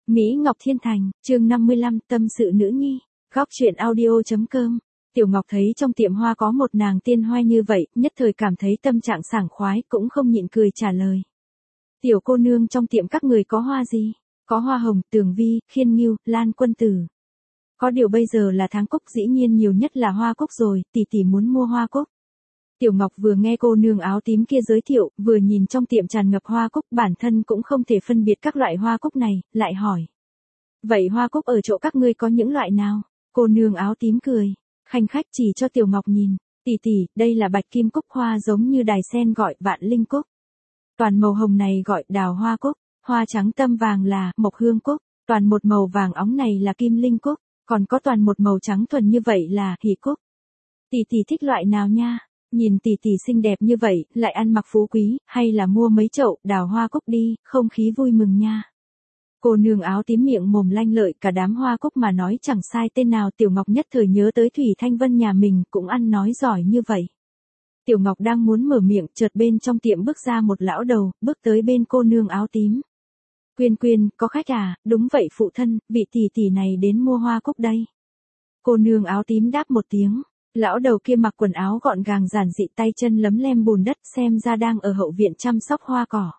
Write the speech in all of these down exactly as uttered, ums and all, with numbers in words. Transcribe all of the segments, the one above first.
Mỹ Ngọc Thiên Thành, chương năm mươi lăm, tâm sự nữ nhi, góc truyện audio.com. Tiểu Ngọc thấy trong tiệm hoa có một nàng tiên hoa như vậy, nhất thời cảm thấy tâm trạng sảng khoái, cũng không nhịn cười trả lời. Tiểu cô nương trong tiệm các người có hoa gì? Có hoa hồng, tường vi, khiên nghiêu, lan quân tử. Có điều bây giờ là tháng cúc, dĩ nhiên nhiều nhất là hoa cúc rồi, tỷ tỷ muốn mua hoa cúc. Tiểu Ngọc vừa nghe cô nương áo tím kia giới thiệu, vừa nhìn trong tiệm tràn ngập hoa cúc, bản thân cũng không thể phân biệt các loại hoa cúc này, lại hỏi. Vậy hoa cúc ở chỗ các ngươi có những loại nào? Cô nương áo tím cười, khanh khách chỉ cho Tiểu Ngọc nhìn, tỷ tỷ, đây là bạch kim cúc, hoa giống như đài sen gọi vạn linh cúc. Toàn màu hồng này gọi đào hoa cúc, hoa trắng tâm vàng là mộc hương cúc, toàn một màu vàng óng này là kim linh cúc, còn có toàn một màu trắng thuần như vậy là hỷ cúc. Tỷ tỷ thích loại nào nha? Nhìn tỷ tỷ xinh đẹp như vậy, lại ăn mặc phú quý, hay là mua mấy chậu đào hoa cúc đi, không khí vui mừng nha. Cô nương áo tím miệng mồm lanh lợi, cả đám hoa cúc mà nói chẳng sai tên nào. Tiểu Ngọc nhất thời nhớ tới Thủy Thanh Vân nhà mình, cũng ăn nói giỏi như vậy. Tiểu Ngọc đang muốn mở miệng, chợt bên trong tiệm bước ra một lão đầu, bước tới bên cô nương áo tím. Quyên Quyên, có khách à? Đúng vậy phụ thân, vị tỷ tỷ này đến mua hoa cúc đây. Cô nương áo tím đáp một tiếng. Lão đầu kia mặc quần áo gọn gàng giản dị, tay chân lấm lem bùn đất, xem ra đang ở hậu viện chăm sóc hoa cỏ.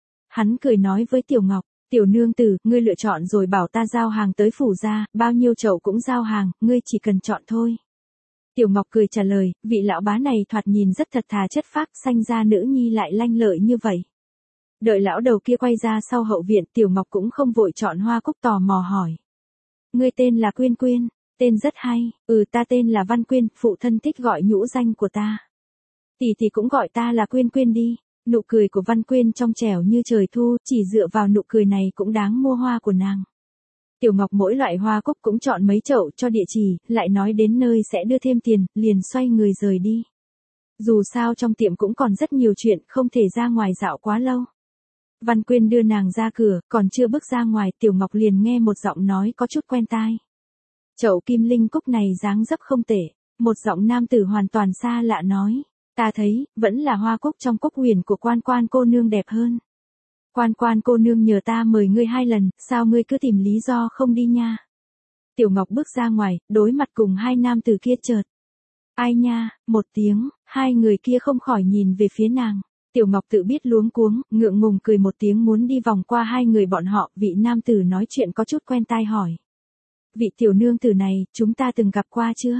Hắn cười nói với Tiểu Ngọc, tiểu nương tử, ngươi lựa chọn rồi bảo ta giao hàng tới phủ gia, bao nhiêu chậu cũng giao hàng, ngươi chỉ cần chọn thôi. Tiểu Ngọc cười trả lời, vị lão bá này thoạt nhìn rất thật thà chất phác, sanh ra nữ nhi lại lanh lợi như vậy. Đợi lão đầu kia quay ra sau hậu viện, Tiểu Ngọc cũng không vội chọn hoa cúc, tò mò hỏi. Ngươi tên là Quyên Quyên? Tên rất hay, ừ ta tên là Văn Quyên, phụ thân thích gọi nhũ danh của ta. Tỷ tỷ cũng gọi ta là Quyên Quyên đi. Nụ cười của Văn Quyên trong trẻo như trời thu, chỉ dựa vào nụ cười này cũng đáng mua hoa của nàng. Tiểu Ngọc mỗi loại hoa cúc cũng chọn mấy chậu cho địa chỉ, lại nói đến nơi sẽ đưa thêm tiền, liền xoay người rời đi. Dù sao trong tiệm cũng còn rất nhiều chuyện, không thể ra ngoài dạo quá lâu. Văn Quyên đưa nàng ra cửa, còn chưa bước ra ngoài, Tiểu Ngọc liền nghe một giọng nói có chút quen tai. Chậu kim linh cúc này dáng dấp không tệ, một giọng nam tử hoàn toàn xa lạ nói, ta thấy, vẫn là hoa cúc trong cúc huyền của Quan Quan cô nương đẹp hơn. Quan Quan cô nương nhờ ta mời ngươi hai lần, sao ngươi cứ tìm lý do không đi nha. Tiểu Ngọc bước ra ngoài, đối mặt cùng hai nam tử kia chợt. Ai nha, một tiếng, hai người kia không khỏi nhìn về phía nàng. Tiểu Ngọc tự biết luống cuống, ngượng ngùng cười một tiếng muốn đi vòng qua hai người bọn họ, vị nam tử nói chuyện có chút quen tai hỏi. Vị tiểu nương tử này, chúng ta từng gặp qua chưa?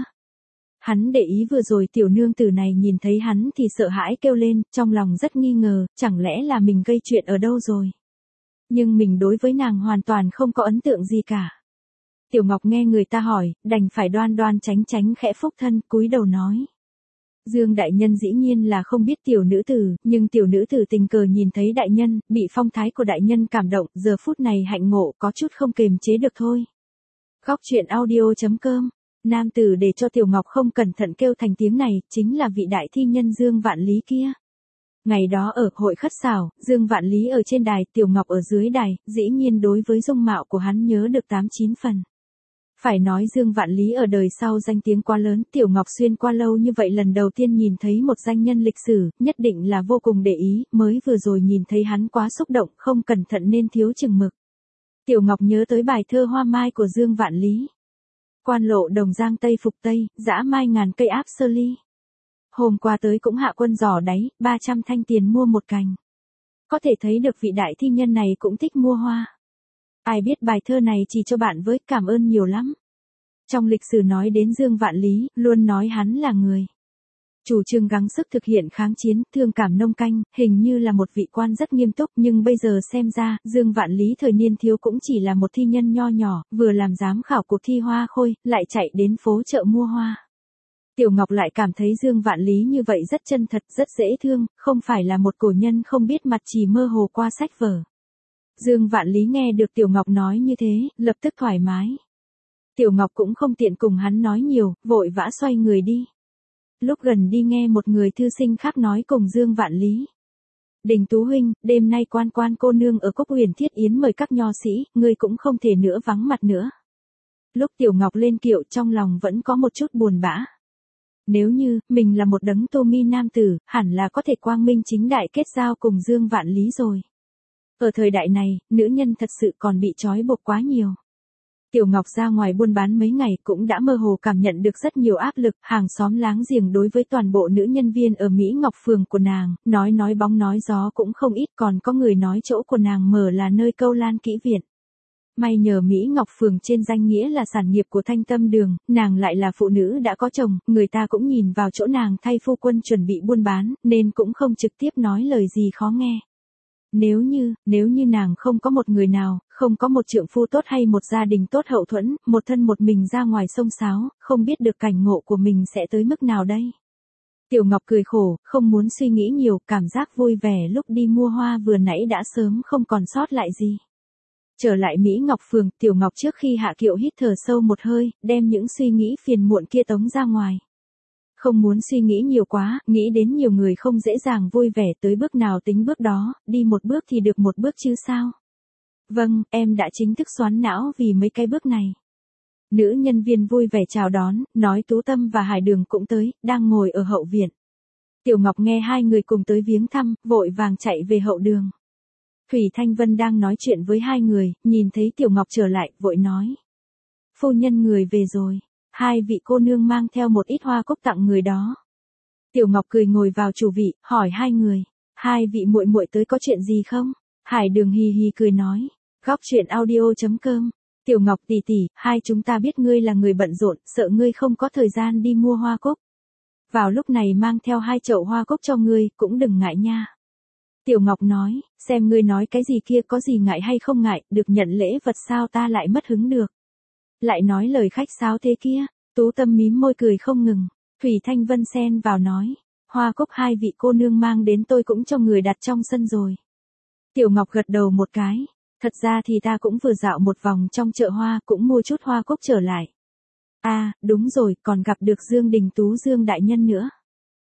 Hắn để ý vừa rồi tiểu nương tử này nhìn thấy hắn thì sợ hãi kêu lên, trong lòng rất nghi ngờ, chẳng lẽ là mình gây chuyện ở đâu rồi? Nhưng mình đối với nàng hoàn toàn không có ấn tượng gì cả. Tiểu Ngọc nghe người ta hỏi, đành phải đoan đoan tránh tránh khẽ phúc thân, cúi đầu nói. Dương đại nhân dĩ nhiên là không biết tiểu nữ tử, nhưng tiểu nữ tử tình cờ nhìn thấy đại nhân, bị phong thái của đại nhân cảm động, giờ phút này hạnh ngộ, có chút không kềm chế được thôi. Góc truyện audio.com. Nam tử để cho Tiểu Ngọc không cẩn thận kêu thành tiếng này, chính là vị đại thi nhân Dương Vạn Lý kia. Ngày đó ở hội khất xảo, Dương Vạn Lý ở trên đài, Tiểu Ngọc ở dưới đài, dĩ nhiên đối với dung mạo của hắn nhớ được tám chín phần. Phải nói Dương Vạn Lý ở đời sau danh tiếng quá lớn, Tiểu Ngọc xuyên qua lâu như vậy lần đầu tiên nhìn thấy một danh nhân lịch sử, nhất định là vô cùng để ý, mới vừa rồi nhìn thấy hắn quá xúc động, không cẩn thận nên thiếu chừng mực. Tiểu Ngọc nhớ tới bài thơ Hoa Mai của Dương Vạn Lý. Quan lộ đồng giang tây phục tây, dã mai ngàn cây áp sơ ly. Hôm qua tới cũng hạ quân giỏ đáy, ba trăm thanh tiền mua một cành. Có thể thấy được vị đại thi nhân này cũng thích mua hoa. Ai biết bài thơ này chỉ cho bạn với, cảm ơn nhiều lắm. Trong lịch sử nói đến Dương Vạn Lý, luôn nói hắn là người chủ trương gắng sức thực hiện kháng chiến, thương cảm nông canh, hình như là một vị quan rất nghiêm túc, nhưng bây giờ xem ra, Dương Vạn Lý thời niên thiếu cũng chỉ là một thi nhân nho nhỏ, vừa làm giám khảo cuộc thi hoa khôi, lại chạy đến phố chợ mua hoa. Tiểu Ngọc lại cảm thấy Dương Vạn Lý như vậy rất chân thật, rất dễ thương, không phải là một cổ nhân không biết mặt chỉ mơ hồ qua sách vở. Dương Vạn Lý nghe được Tiểu Ngọc nói như thế, lập tức thoải mái. Tiểu Ngọc cũng không tiện cùng hắn nói nhiều, vội vã xoay người đi. Lúc gần đi nghe một người thư sinh khác nói cùng Dương Vạn Lý. Đình Tú huynh, đêm nay Quan Quan cô nương ở Cúc Huyền Thiết Yến mời các nho sĩ, ngươi cũng không thể nữa vắng mặt nữa. Lúc Tiểu Ngọc lên kiệu trong lòng vẫn có một chút buồn bã. Nếu như, mình là một đấng tô mi nam tử, hẳn là có thể quang minh chính đại kết giao cùng Dương Vạn Lý rồi. Ở thời đại này, nữ nhân thật sự còn bị trói buộc quá nhiều. Tiểu Ngọc ra ngoài buôn bán mấy ngày cũng đã mơ hồ cảm nhận được rất nhiều áp lực, hàng xóm láng giềng đối với toàn bộ nữ nhân viên ở Mỹ Ngọc Phường của nàng, nói nói bóng nói gió cũng không ít, còn có người nói chỗ của nàng mở là nơi câu lan kỹ viện. May nhờ Mỹ Ngọc Phường trên danh nghĩa là sản nghiệp của Thanh Tâm Đường, nàng lại là phụ nữ đã có chồng, người ta cũng nhìn vào chỗ nàng thay phu quân chuẩn bị buôn bán, nên cũng không trực tiếp nói lời gì khó nghe. Nếu như, nếu như nàng không có một người nào, không có một trượng phu tốt hay một gia đình tốt hậu thuẫn, một thân một mình ra ngoài sông sáo, không biết được cảnh ngộ của mình sẽ tới mức nào đây. Tiểu Ngọc cười khổ, không muốn suy nghĩ nhiều, cảm giác vui vẻ lúc đi mua hoa vừa nãy đã sớm không còn sót lại gì. Trở lại Mỹ Ngọc Phường, Tiểu Ngọc trước khi hạ kiệu hít thở sâu một hơi, đem những suy nghĩ phiền muộn kia tống ra ngoài. Không muốn suy nghĩ nhiều quá, nghĩ đến nhiều người không dễ dàng vui vẻ tới bước nào tính bước đó, đi một bước thì được một bước chứ sao. Vâng, em đã chính thức xoắn não vì mấy cái bước này. Nữ nhân viên vui vẻ chào đón, nói Tú Tâm và Hải Đường cũng tới, đang ngồi ở hậu viện. Tiểu Ngọc nghe hai người cùng tới viếng thăm, vội vàng chạy về hậu đường. Thủy Thanh Vân đang nói chuyện với hai người, nhìn thấy Tiểu Ngọc trở lại, vội nói. Phu nhân người về rồi. Hai vị cô nương mang theo một ít hoa cúc tặng người đó. Tiểu Ngọc cười ngồi vào chủ vị, hỏi hai người, hai vị muội muội tới có chuyện gì không? Hải Đường hì hì cười nói, góc chuyện audio chấm com. Tiểu Ngọc tỷ tỷ, hai chúng ta biết ngươi là người bận rộn, sợ ngươi không có thời gian đi mua hoa cúc. Vào lúc này mang theo hai chậu hoa cúc cho ngươi, cũng đừng ngại nha. Tiểu Ngọc nói, xem ngươi nói cái gì kia có gì ngại hay không ngại, được nhận lễ vật sao ta lại mất hứng được. Lại nói lời khách sáo thế kia, Tú Tâm mím môi cười không ngừng. Thủy Thanh Vân xen vào nói, hoa cúc hai vị cô nương mang đến tôi cũng cho người đặt trong sân rồi. Tiểu Ngọc gật đầu một cái, thật ra thì ta cũng vừa dạo một vòng trong chợ hoa cũng mua chút hoa cúc trở lại. À, đúng rồi, còn gặp được Dương Đình Tú Dương đại nhân nữa.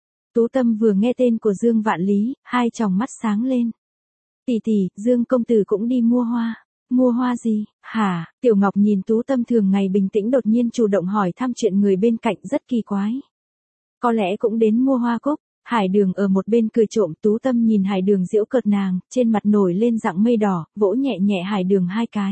Tú Tâm vừa nghe tên của Dương Vạn Lý, hai tròng mắt sáng lên. Tỷ tỷ, Dương công tử cũng đi mua hoa. Mua hoa gì, hả? Tiểu Ngọc nhìn Tú Tâm thường ngày bình tĩnh đột nhiên chủ động hỏi thăm chuyện người bên cạnh rất kỳ quái. Có lẽ cũng đến mua hoa cúc. Hải Đường ở một bên cười trộm, Tú Tâm nhìn Hải Đường giễu cợt nàng, trên mặt nổi lên dạng mây đỏ, vỗ nhẹ nhẹ Hải Đường hai cái.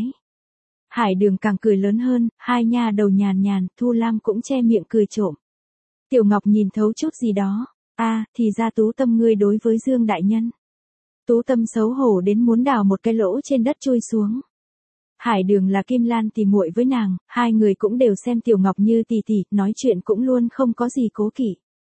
Hải Đường càng cười lớn hơn, hai nha đầu nhàn nhàn, Thu Lam cũng che miệng cười trộm. Tiểu Ngọc nhìn thấu chút gì đó, a, à, thì ra Tú Tâm ngươi đối với Dương đại nhân. Tú Tâm xấu hổ đến muốn đào một cái lỗ trên đất chui xuống. Hải Đường là Kim Lan tỷ muội với nàng, hai người cũng đều xem Tiểu Ngọc như tỷ tỷ, nói chuyện cũng luôn không có gì cố kỵ.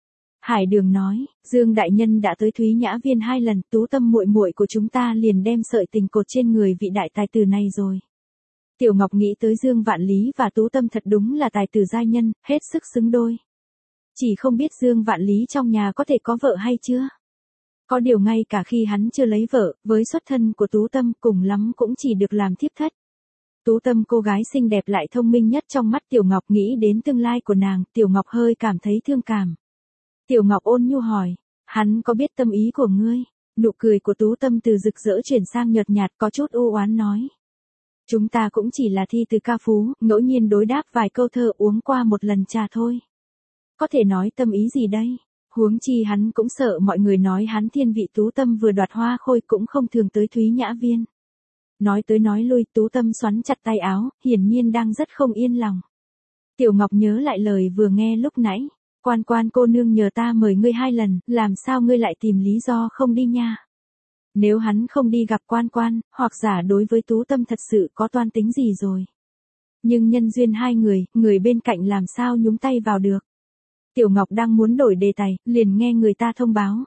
Hải Đường nói, Dương đại nhân đã tới Thúy Nhã Viên hai lần, Tú Tâm muội muội của chúng ta liền đem sợi tình cột trên người vị đại tài tử này rồi. Tiểu Ngọc nghĩ tới Dương Vạn Lý và Tú Tâm thật đúng là tài tử giai nhân, hết sức xứng đôi. Chỉ không biết Dương Vạn Lý trong nhà có thể có vợ hay chưa? Có điều ngay cả khi hắn chưa lấy vợ, với xuất thân của Tú Tâm cùng lắm cũng chỉ được làm thiếp thất. Tú Tâm cô gái xinh đẹp lại thông minh nhất trong mắt Tiểu Ngọc, nghĩ đến tương lai của nàng, Tiểu Ngọc hơi cảm thấy thương cảm. Tiểu Ngọc ôn nhu hỏi, hắn có biết tâm ý của ngươi? Nụ cười của Tú Tâm từ rực rỡ chuyển sang nhợt nhạt, có chút u oán nói. Chúng ta cũng chỉ là thi từ ca phú, ngẫu nhiên đối đáp vài câu thơ, uống qua một lần trà thôi. Có thể nói tâm ý gì đây? Huống chi hắn cũng sợ mọi người nói hắn thiên vị. Tú Tâm vừa đoạt hoa khôi cũng không thường tới Thúy Nhã Viên. Nói tới nói lui, Tú Tâm xoắn chặt tay áo, hiển nhiên đang rất không yên lòng. Tiểu Ngọc nhớ lại lời vừa nghe lúc nãy. Quan Quan cô nương nhờ ta mời ngươi hai lần, làm sao ngươi lại tìm lý do không đi nha? Nếu hắn không đi gặp Quan Quan, hoặc giả đối với Tú Tâm thật sự có toan tính gì rồi. Nhưng nhân duyên hai người, người bên cạnh làm sao nhúng tay vào được. Tiểu Ngọc đang muốn đổi đề tài, liền nghe người ta thông báo.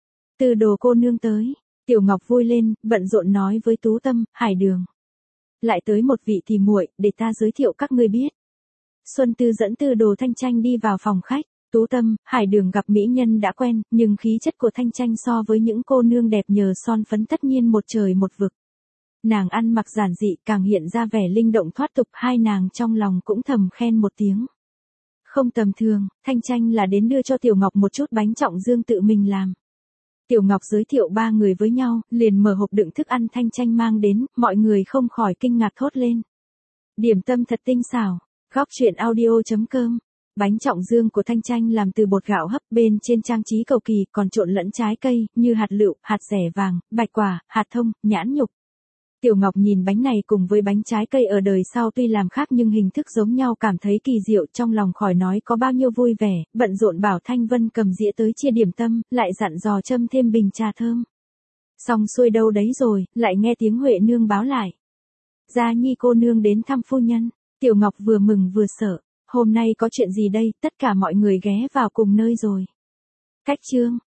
Từ Đồ cô nương tới. Tiểu Ngọc vui lên, bận rộn nói với Tú Tâm, Hải Đường. Lại tới một vị tỷ muội, để ta giới thiệu các ngươi biết. Xuân Tư dẫn Từ Đồ Thanh Tranh đi vào phòng khách. Tú Tâm, Hải Đường gặp mỹ nhân đã quen, nhưng khí chất của Thanh Tranh so với những cô nương đẹp nhờ son phấn tất nhiên một trời một vực. Nàng ăn mặc giản dị càng hiện ra vẻ linh động thoát tục, hai nàng trong lòng cũng thầm khen một tiếng. Không tầm thường, Thanh Tranh là đến đưa cho Tiểu Ngọc một chút bánh trọng dương tự mình làm. Tiểu Ngọc giới thiệu ba người với nhau, liền mở hộp đựng thức ăn Thanh Tranh mang đến, mọi người không khỏi kinh ngạc thốt lên. Điểm tâm thật tinh xảo, góc chuyện audio chấm com. Bánh trọng dương của Thanh Tranh làm từ bột gạo hấp, bên trên trang trí cầu kỳ, còn trộn lẫn trái cây, như hạt lựu, hạt rẻ vàng, bạch quả, hạt thông, nhãn nhục. Tiểu Ngọc nhìn bánh này cùng với bánh trái cây ở đời sau tuy làm khác nhưng hình thức giống nhau, cảm thấy kỳ diệu, trong lòng khỏi nói có bao nhiêu vui vẻ, bận rộn bảo Thanh Vân cầm dĩa tới chia điểm tâm, lại dặn dò châm thêm bình trà thơm. Xong xuôi đâu đấy rồi, lại nghe tiếng Huệ nương báo lại. Gia Nhi cô nương đến thăm phu nhân. Tiểu Ngọc vừa mừng vừa sợ, hôm nay có chuyện gì đây, tất cả mọi người ghé vào cùng nơi rồi. Cách chương